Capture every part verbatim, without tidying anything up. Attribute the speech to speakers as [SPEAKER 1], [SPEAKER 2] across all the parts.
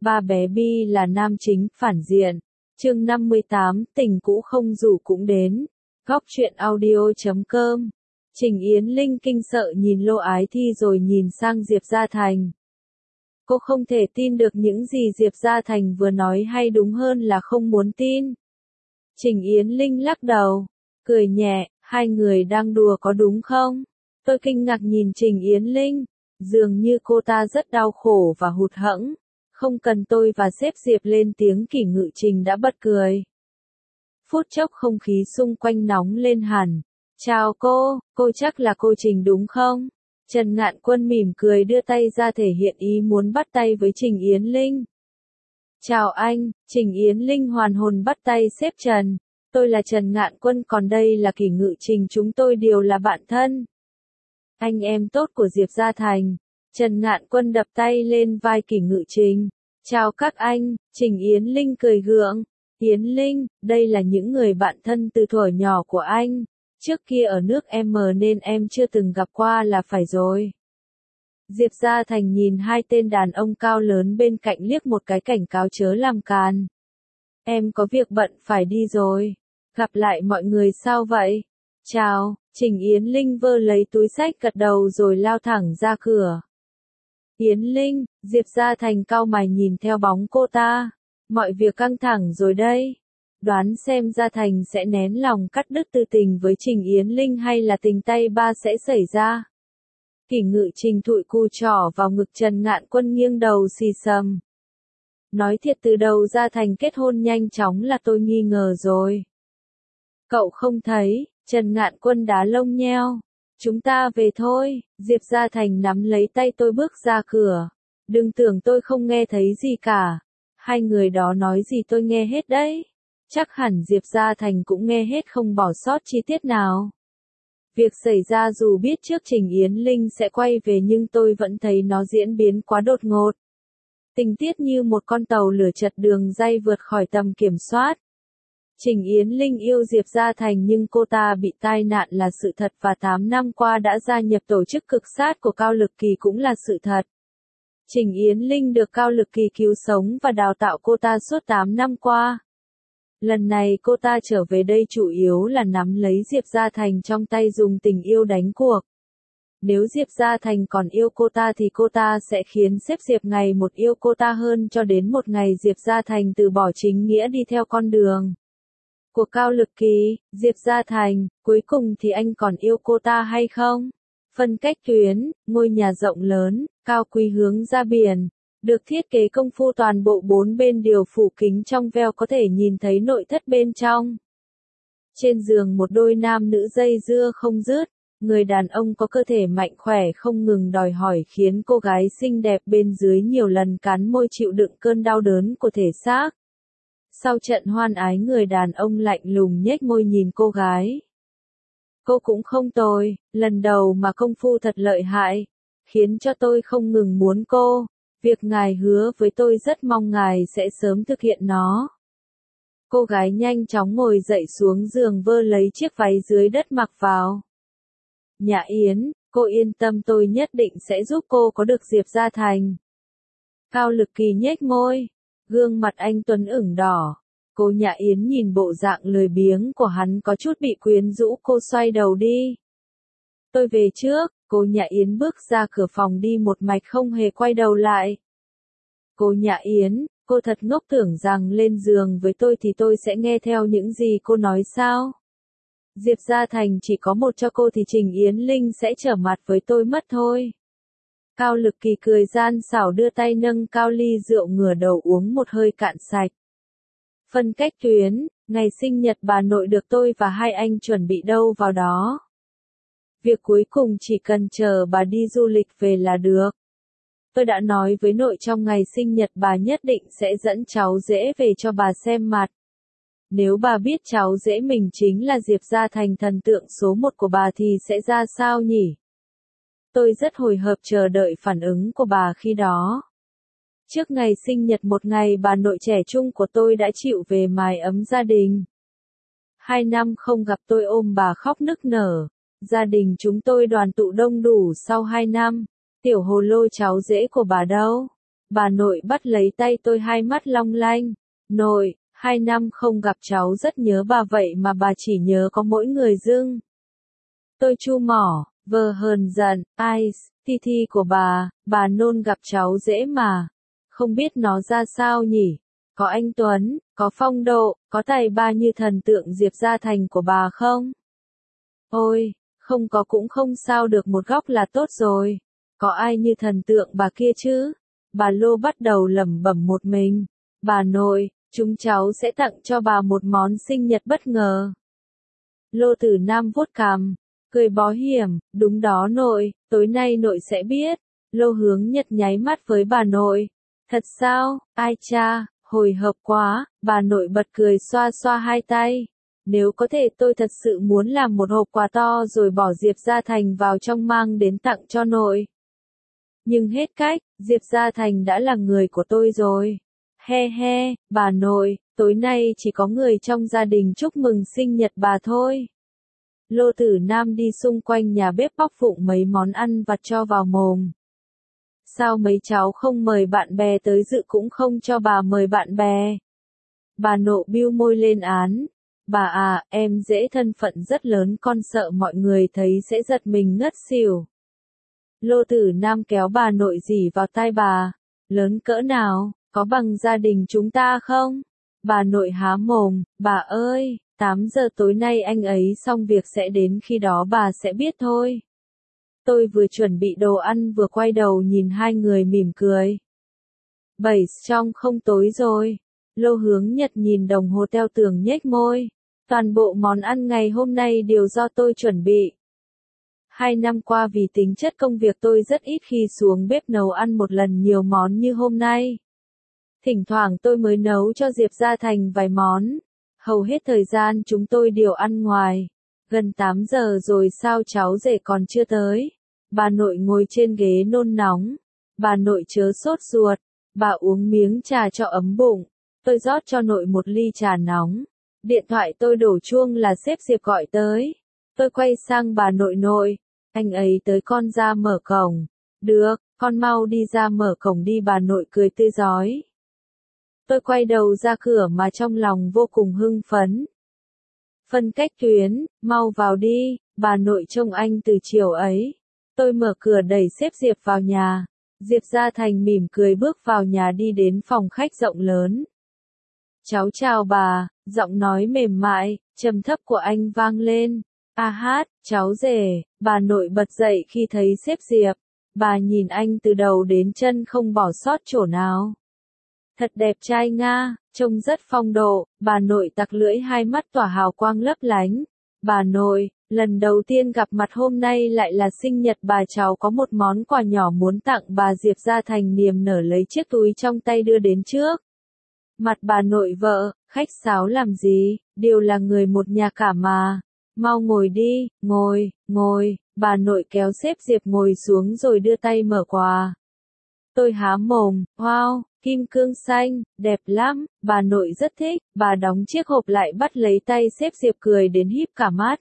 [SPEAKER 1] Ba bé Bi là nam chính phản diện. Chương năm mươi tám, tình cũ không rủ cũng đến. Góc truyện audio chấm com. Trình Yến Linh kinh sợ nhìn Lô Ái Thi rồi nhìn sang Diệp Gia Thành. Cô không thể tin được những gì Diệp Gia Thành vừa nói, hay đúng hơn là không muốn tin. Trình Yến Linh lắc đầu, cười nhẹ, hai người đang đùa có đúng không? Tôi kinh ngạc nhìn Trình Yến Linh, dường như cô ta rất đau khổ và hụt hẫng. Không cần tôi và sếp Diệp lên tiếng kỷ ngự Trình đã bật cười. Phút chốc không khí xung quanh nóng lên hẳn. Chào cô, cô chắc là cô Trình đúng không? Trần Ngạn Quân mỉm cười đưa tay ra thể hiện ý muốn bắt tay với Trình Yến Linh. Chào anh, Trình Yến Linh hoàn hồn bắt tay sếp Trần. Tôi là Trần Ngạn Quân, còn đây là kỷ ngự Trình, chúng tôi đều là bạn thân. Anh em tốt của Diệp Gia Thành. Trần Ngạn Quân đập tay lên vai kỷ ngự Trình. Chào các anh, Trình Yến Linh cười gượng. Yến Linh, đây là những người bạn thân từ thuở nhỏ của anh. Trước kia ở nước M nên em chưa từng gặp qua là phải rồi. Diệp Gia Thành nhìn hai tên đàn ông cao lớn bên cạnh liếc một cái cảnh cáo chớ làm càn. Em có việc bận phải đi rồi. Gặp lại mọi người sao vậy? Chào, Trình Yến Linh vơ lấy túi xách gật đầu rồi lao thẳng ra cửa. Yến Linh, Diệp Gia Thành cau mày nhìn theo bóng cô ta. Mọi việc căng thẳng rồi đây. Đoán xem Gia Thành sẽ nén lòng cắt đứt tư tình với Trình Yến Linh hay là tình tay ba sẽ xảy ra. Kỷ ngự Trình thụi cù trỏ vào ngực Trần Ngạn Quân nghiêng đầu xì xầm. Nói thiệt, từ đầu Gia Thành kết hôn nhanh chóng là tôi nghi ngờ rồi. Cậu không thấy? Trần Ngạn Quân đá lông nheo. Chúng ta về thôi. Diệp Gia Thành nắm lấy tay tôi bước ra cửa. Đừng tưởng tôi không nghe thấy gì cả. Hai người đó nói gì tôi nghe hết đấy. Chắc hẳn Diệp Gia Thành cũng nghe hết không bỏ sót chi tiết nào. Việc xảy ra dù biết trước Trình Yến Linh sẽ quay về nhưng tôi vẫn thấy nó diễn biến quá đột ngột. Tình tiết như một con tàu lửa chật đường ray vượt khỏi tầm kiểm soát. Trình Yến Linh yêu Diệp Gia Thành nhưng cô ta bị tai nạn là sự thật, và tám năm qua đã gia nhập tổ chức cực sát của Cao Lực Kỳ cũng là sự thật. Trình Yến Linh được Cao Lực Kỳ cứu sống và đào tạo cô ta suốt tám năm qua. Lần này cô ta trở về đây chủ yếu là nắm lấy Diệp Gia Thành trong tay dùng tình yêu đánh cuộc. Nếu Diệp Gia Thành còn yêu cô ta thì cô ta sẽ khiến sếp Diệp ngày một yêu cô ta hơn, cho đến một ngày Diệp Gia Thành từ bỏ chính nghĩa đi theo con đường của Cao Lực Kỳ. Diệp Gia Thành, cuối cùng thì anh còn yêu cô ta hay không? Phân cách tuyến, ngôi nhà rộng lớn, cao quý hướng ra biển, được thiết kế công phu, toàn bộ bốn bên đều phủ kính trong veo có thể nhìn thấy nội thất bên trong. Trên giường một đôi nam nữ dây dưa không dứt, người đàn ông có cơ thể mạnh khỏe không ngừng đòi hỏi khiến cô gái xinh đẹp bên dưới nhiều lần cắn môi chịu đựng cơn đau đớn của thể xác. Sau trận hoan ái, người đàn ông lạnh lùng nhếch môi nhìn cô gái. Cô cũng không tồi, lần đầu mà công phu thật lợi hại, khiến cho tôi không ngừng muốn cô. Việc ngài hứa với tôi rất mong ngài sẽ sớm thực hiện nó. Cô gái nhanh chóng ngồi dậy xuống giường vơ lấy chiếc váy dưới đất mặc vào. Nhã Yến, cô yên tâm, tôi nhất định sẽ giúp cô có được Diệp Gia Thành. Cao Lực Kỳ nhếch môi, gương mặt anh tuấn ửng đỏ. Cô Nhã Yến nhìn bộ dạng lười biếng của hắn có chút bị quyến rũ, cô xoay đầu đi. Tôi về trước. Cô Nhã Yến bước ra cửa phòng đi một mạch không hề quay đầu lại. Cô Nhã Yến, cô thật ngốc, tưởng rằng lên giường với tôi thì tôi sẽ nghe theo những gì cô nói sao? Diệp Gia Thành chỉ có một cho cô thì Trình Yến Linh sẽ trở mặt với tôi mất thôi. Cao Lực Kỳ cười gian xảo đưa tay nâng cao ly rượu ngửa đầu uống một hơi cạn sạch. Phân cách tuyến, ngày sinh nhật bà nội được tôi và hai anh chuẩn bị đâu vào đó. Việc cuối cùng chỉ cần chờ bà đi du lịch về là được. Tôi đã nói với nội trong ngày sinh nhật bà nhất định sẽ dẫn cháu rể về cho bà xem mặt. Nếu bà biết cháu rể mình chính là Diệp Gia Thành, thần tượng số một của bà, thì sẽ ra sao nhỉ? Tôi rất hồi hộp chờ đợi phản ứng của bà khi đó. Trước ngày sinh nhật một ngày, bà nội trẻ trung của tôi đã chịu về mái ấm gia đình. Hai năm không gặp, tôi ôm bà khóc nức nở. Gia đình chúng tôi đoàn tụ đông đủ sau hai năm. Tiểu Hồ Lô cháu rể của bà đâu? Bà nội bắt lấy tay tôi hai mắt long lanh. Nội, hai năm không gặp cháu rất nhớ bà vậy mà bà chỉ nhớ có mỗi người dưng. Tôi chu mỏ, vờ hờn giận, ai, Thi Thi của bà, bà nôn gặp cháu dễ mà. Không biết nó ra sao nhỉ? Có anh Tuấn, có phong độ, có tài ba như thần tượng Diệp Gia Thành của bà không? Ôi, không có cũng không sao được, một góc là tốt rồi. Có ai như thần tượng bà kia chứ? Bà Lô bắt đầu lẩm bẩm một mình. Bà nội, chúng cháu sẽ tặng cho bà một món sinh nhật bất ngờ. Lô Tử Nam vuốt cằm, cười bó hiểm, đúng đó nội, tối nay nội sẽ biết. Lô Hướng Nhật nháy mắt với bà nội. Thật sao, ai cha, hồi hộp quá, bà nội bật cười xoa xoa hai tay. Nếu có thể tôi thật sự muốn làm một hộp quà to rồi bỏ Diệp Gia Thành vào trong mang đến tặng cho nội. Nhưng hết cách, Diệp Gia Thành đã là người của tôi rồi. He he, bà nội, tối nay chỉ có người trong gia đình chúc mừng sinh nhật bà thôi. Lô Tử Nam đi xung quanh nhà bếp bóc vụng mấy món ăn vặt cho vào mồm. Sao mấy cháu không mời bạn bè tới dự, cũng không cho bà mời bạn bè? Bà nộ bĩu môi lên án. Bà à, em dễ thân phận rất lớn, con sợ mọi người thấy sẽ giật mình ngất xỉu. Lô Tử Nam kéo bà nội dì vào tai bà. Lớn cỡ nào, có bằng gia đình chúng ta không? Bà nội há mồm, bà ơi, tám giờ tối nay anh ấy xong việc sẽ đến, khi đó bà sẽ biết thôi. Tôi vừa chuẩn bị đồ ăn vừa quay đầu nhìn hai người mỉm cười. Bảy trong không tối rồi. Lô Hướng Nhật nhìn đồng hồ treo tường nhếch môi. Toàn bộ món ăn ngày hôm nay đều do tôi chuẩn bị. Hai năm qua vì tính chất công việc tôi rất ít khi xuống bếp nấu ăn một lần nhiều món như hôm nay. Thỉnh thoảng tôi mới nấu cho Diệp Gia Thành vài món. Hầu hết thời gian chúng tôi đều ăn ngoài. Gần tám giờ rồi sao cháu rể còn chưa tới? Bà nội ngồi trên ghế nôn nóng. Bà nội chớ sốt ruột. Bà uống miếng trà cho ấm bụng. Tôi rót cho nội một ly trà nóng. Điện thoại tôi đổ chuông là sếp Diệp gọi tới. Tôi quay sang bà nội nội. Anh ấy tới, con ra mở cổng. Được, con mau đi ra mở cổng đi, bà nội cười tươi rói. Tôi quay đầu ra cửa mà trong lòng vô cùng hưng phấn. Phân cách tuyến, mau vào đi, bà nội trông anh từ chiều ấy. Tôi mở cửa đẩy sếp Diệp vào nhà. Diệp Gia Thành mỉm cười bước vào nhà đi đến phòng khách rộng lớn. Cháu chào bà, giọng nói mềm mại, trầm thấp của anh vang lên. A hát, cháu rể, bà nội bật dậy khi thấy sếp Diệp. Bà nhìn anh từ đầu đến chân không bỏ sót chỗ nào. Thật đẹp trai nga, trông rất phong độ, bà nội tặc lưỡi, hai mắt tỏa hào quang lấp lánh. Bà nội, lần đầu tiên gặp mặt hôm nay lại là sinh nhật bà, cháu có một món quà nhỏ muốn tặng bà. Diệp Gia Thành niềm nở lấy chiếc túi trong tay đưa đến trước. Mặt bà nội vợ, khách sáo làm gì, đều là người một nhà cả mà. Mau ngồi đi, ngồi, ngồi, bà nội kéo sếp Diệp ngồi xuống rồi đưa tay mở quà. Tôi há mồm, wow, kim cương xanh, đẹp lắm, bà nội rất thích, bà đóng chiếc hộp lại bắt lấy tay sếp Diệp cười đến híp cả mắt.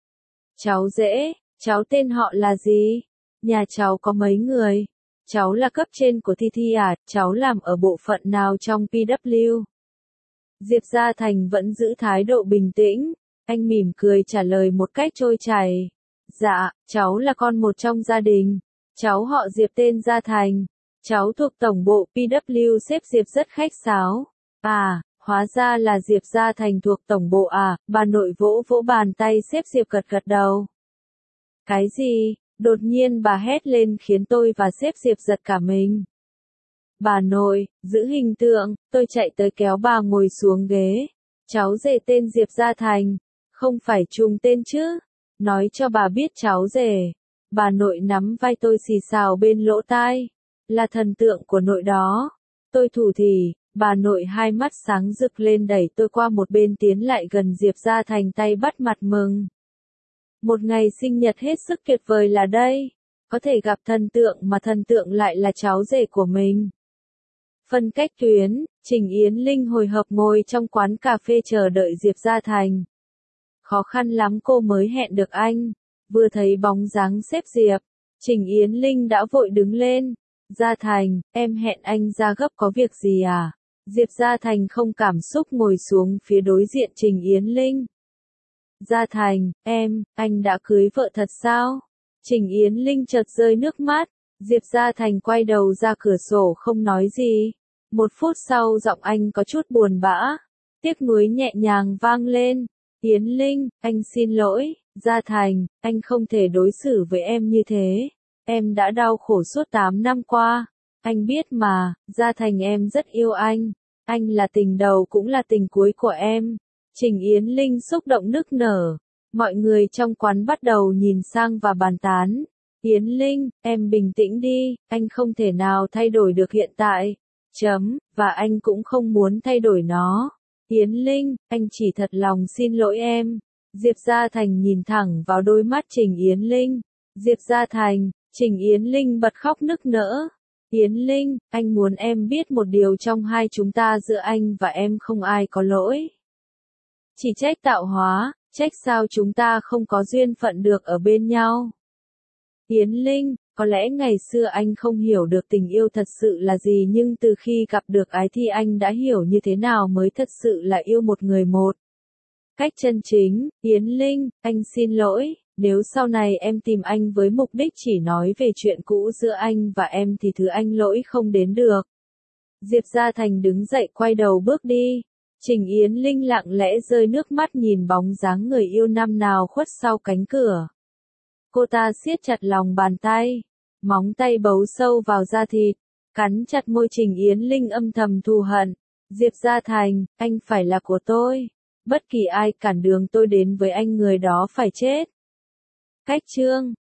[SPEAKER 1] Cháu dễ, cháu tên họ là gì? Nhà cháu có mấy người? Cháu là cấp trên của Thi Thi à, cháu làm ở bộ phận nào trong pê vê kép? Diệp Gia Thành vẫn giữ thái độ bình tĩnh, anh mỉm cười trả lời một cách trôi chảy. Dạ, cháu là con một trong gia đình, cháu họ Diệp tên Gia Thành, cháu thuộc tổng bộ pê vê kép. Sếp Diệp rất khách sáo. À, hóa ra là Diệp Gia Thành thuộc tổng bộ à, bà nội vỗ vỗ bàn tay sếp Diệp gật gật đầu. Cái gì? Đột nhiên bà hét lên khiến tôi và sếp Diệp giật cả mình. Bà nội, giữ hình tượng, tôi chạy tới kéo bà ngồi xuống ghế. Cháu rể tên Diệp Gia Thành, không phải trùng tên chứ? Nói cho bà biết cháu rể. Bà nội nắm vai tôi xì xào bên lỗ tai. Là thần tượng của nội đó. Tôi thủ thỉ, bà nội hai mắt sáng rực lên đẩy tôi qua một bên tiến lại gần Diệp Gia Thành, tay bắt mặt mừng. Một ngày sinh nhật hết sức tuyệt vời là đây. Có thể gặp thần tượng mà thần tượng lại là cháu rể của mình. Phân cách tuyến, Trình Yến Linh hồi hộp ngồi trong quán cà phê chờ đợi Diệp Gia Thành. Khó khăn lắm cô mới hẹn được anh. Vừa thấy bóng dáng sếp Diệp, Trình Yến Linh đã vội đứng lên. Gia Thành, em hẹn anh ra gấp có việc gì à? Diệp Gia Thành không cảm xúc ngồi xuống phía đối diện Trình Yến Linh. Gia Thành, em, anh đã cưới vợ thật sao? Trình Yến Linh chợt rơi nước mắt. Diệp Gia Thành quay đầu ra cửa sổ không nói gì. Một phút sau giọng anh có chút buồn bã. Tiếc nuối nhẹ nhàng vang lên. Yến Linh, anh xin lỗi. Gia Thành, anh không thể đối xử với em như thế. Em đã đau khổ suốt tám năm qua. Anh biết mà, Gia Thành em rất yêu anh. Anh là tình đầu cũng là tình cuối của em. Trình Yến Linh xúc động nức nở. Mọi người trong quán bắt đầu nhìn sang và bàn tán. Yến Linh, em bình tĩnh đi, anh không thể nào thay đổi được hiện tại. Chấm, và anh cũng không muốn thay đổi nó. Yến Linh, anh chỉ thật lòng xin lỗi em. Diệp Gia Thành nhìn thẳng vào đôi mắt Trình Yến Linh. Diệp Gia Thành, Trình Yến Linh bật khóc nức nở. Yến Linh, anh muốn em biết một điều, trong hai chúng ta, giữa anh và em không ai có lỗi. Chỉ trách tạo hóa, trách sao chúng ta không có duyên phận được ở bên nhau. Yến Linh, có lẽ ngày xưa anh không hiểu được tình yêu thật sự là gì, nhưng từ khi gặp được Ái Thi anh đã hiểu như thế nào mới thật sự là yêu một người một cách chân chính. Yến Linh, anh xin lỗi, nếu sau này em tìm anh với mục đích chỉ nói về chuyện cũ giữa anh và em thì thứ anh lỗi không đến được. Diệp Gia Thành đứng dậy quay đầu bước đi. Trình Yến Linh lặng lẽ rơi nước mắt nhìn bóng dáng người yêu năm nào khuất sau cánh cửa. Cô ta siết chặt lòng bàn tay, móng tay bấu sâu vào da thịt, cắn chặt môi. Trình Yến Linh âm thầm thù hận. Diệp Gia Thành, anh phải là của tôi. Bất kỳ ai cản đường tôi đến với anh, người đó phải chết. Cách chương